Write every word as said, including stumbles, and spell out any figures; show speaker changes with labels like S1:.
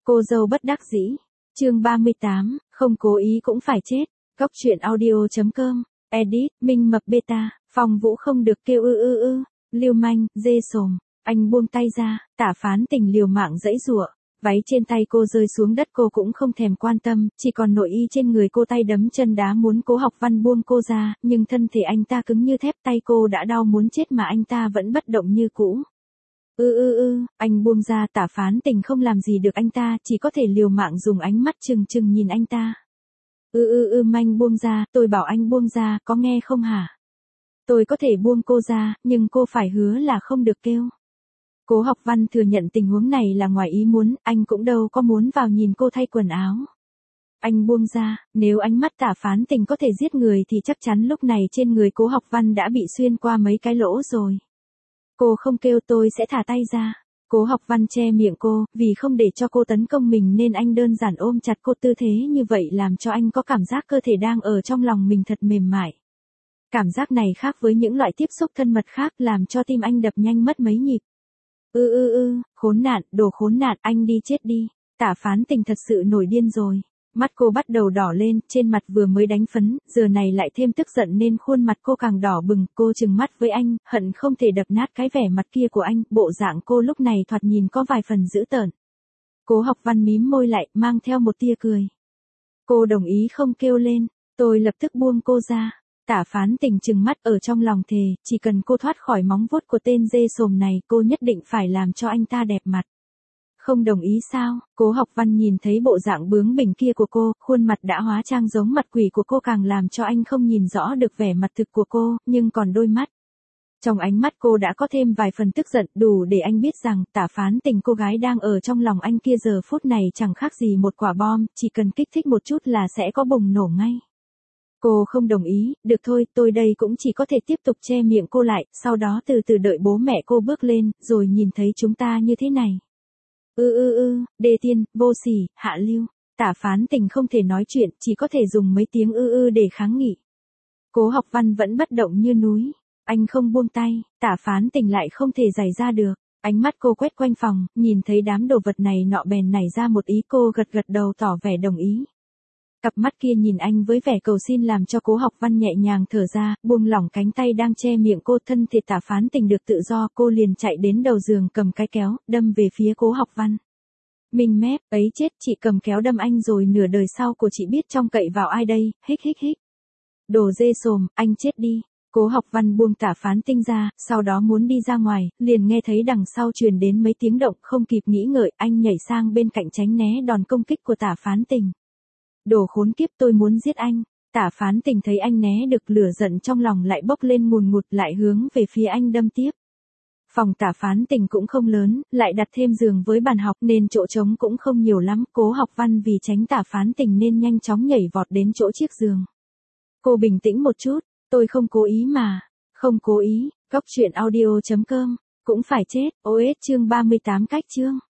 S1: Cô dâu bất đắc dĩ. Chương ba mươi tám, không cố ý cũng phải chết. Góc truyện audio chấm com. Edit, Minh Mập Beta. Phong Vũ không được kêu ư ư ư. Lưu manh, dê sồm. Anh buông tay ra, Tả Phán Tình liều mạng giãy giụa. Váy trên tay cô rơi xuống đất cô cũng không thèm quan tâm, chỉ còn nội y trên người cô, tay đấm chân đá muốn Cố Học Văn buông cô ra, nhưng thân thể anh ta cứng như thép, tay cô đã đau muốn chết mà anh ta vẫn bất động như cũ. Ư ư ư, anh buông ra, Tả Phán Tình không làm gì được anh ta, chỉ có thể liều mạng dùng ánh mắt trừng trừng nhìn anh ta. Ư ư ư, manh buông ra, tôi bảo anh buông ra, có nghe không hả? Tôi có thể buông cô ra, nhưng cô phải hứa là không được kêu. Cố Học Văn thừa nhận tình huống này là ngoài ý muốn, anh cũng đâu có muốn vào nhìn cô thay quần áo. Anh buông ra, nếu ánh mắt Tả Phán Tình có thể giết người thì chắc chắn lúc này trên người Cố Học Văn đã bị xuyên qua mấy cái lỗ rồi. Cô không kêu tôi sẽ thả tay ra. Cố Học Văn che miệng cô, vì không để cho cô tấn công mình nên anh đơn giản ôm chặt cô, tư thế như vậy làm cho anh có cảm giác cơ thể đang ở trong lòng mình thật mềm mại. Cảm giác này khác với những loại tiếp xúc thân mật khác, làm cho tim anh đập nhanh mất mấy nhịp. Ư ư ư, khốn nạn, đồ khốn nạn, anh đi chết đi. Tả Phán Tình thật sự nổi điên rồi. Mắt cô bắt đầu đỏ lên, trên mặt vừa mới đánh phấn, giờ này lại thêm tức giận nên khuôn mặt cô càng đỏ bừng. Cô trừng mắt với anh, hận không thể đập nát cái vẻ mặt kia của anh. Bộ dạng cô lúc này thoạt nhìn có vài phần dữ tợn. Cố Học Văn mím môi lại, mang theo một tia cười. Cô đồng ý không kêu lên, tôi lập tức buông cô ra. Tả Phán Tình trừng mắt, ở trong lòng thề, chỉ cần cô thoát khỏi móng vuốt của tên dê sồm này, cô nhất định phải làm cho anh ta đẹp mặt. Không đồng ý sao? Cố Học Văn nhìn thấy bộ dạng bướng bỉnh kia của cô, khuôn mặt đã hóa trang giống mặt quỷ của cô càng làm cho anh không nhìn rõ được vẻ mặt thực của cô, nhưng còn đôi mắt. Trong ánh mắt cô đã có thêm vài phần tức giận, đủ để anh biết rằng Tả Phán Tình cô gái đang ở trong lòng anh kia giờ phút này chẳng khác gì một quả bom, chỉ cần kích thích một chút là sẽ có bùng nổ ngay. Cô không đồng ý, được thôi, tôi đây cũng chỉ có thể tiếp tục che miệng cô lại, sau đó từ từ đợi bố mẹ cô bước lên, rồi nhìn thấy chúng ta như thế này. Ư ư ư, đê tiên, vô sỉ, hạ lưu. Tả Phán Tình không thể nói chuyện, chỉ có thể dùng mấy tiếng ư ư để kháng nghị. Cố Học Văn vẫn bất động như núi. Anh không buông tay, Tả Phán Tình lại không thể giày ra được. Ánh mắt cô quét quanh phòng, nhìn thấy đám đồ vật này nọ bèn nảy ra một ý, cô gật gật đầu tỏ vẻ đồng ý. Cặp mắt kia nhìn anh với vẻ cầu xin làm cho Cố Học Văn nhẹ nhàng thở ra, buông lỏng cánh tay đang che miệng cô, thân thể Tả Phán Tình được tự do, cô liền chạy đến đầu giường cầm cái kéo, đâm về phía Cố Học Văn. Mình mép, ấy chết, chị cầm kéo đâm anh rồi nửa đời sau của chị biết trông cậy vào ai đây, hích hích hích. Đồ dê sồm, anh chết đi. Cố Học Văn buông Tả Phán Tình ra, sau đó muốn đi ra ngoài, liền nghe thấy đằng sau truyền đến mấy tiếng động, không kịp nghĩ ngợi, anh nhảy sang bên cạnh tránh né đòn công kích của Tả Phán Tình. Đồ khốn kiếp, tôi muốn giết anh. Tả Phán Tình thấy anh né được, lửa giận trong lòng lại bốc lên ngùn ngụt, lại hướng về phía anh đâm tiếp. Phòng Tả Phán Tình cũng không lớn, lại đặt thêm giường với bàn học nên chỗ trống cũng không nhiều lắm. Cố Học Văn vì tránh Tả Phán Tình nên nhanh chóng nhảy vọt đến chỗ chiếc giường. Cô bình tĩnh một chút, tôi không cố ý mà. Không cố ý. Góc truyện audio chấm com. Cũng phải chết. ô ét chương ba mươi tám cách chương.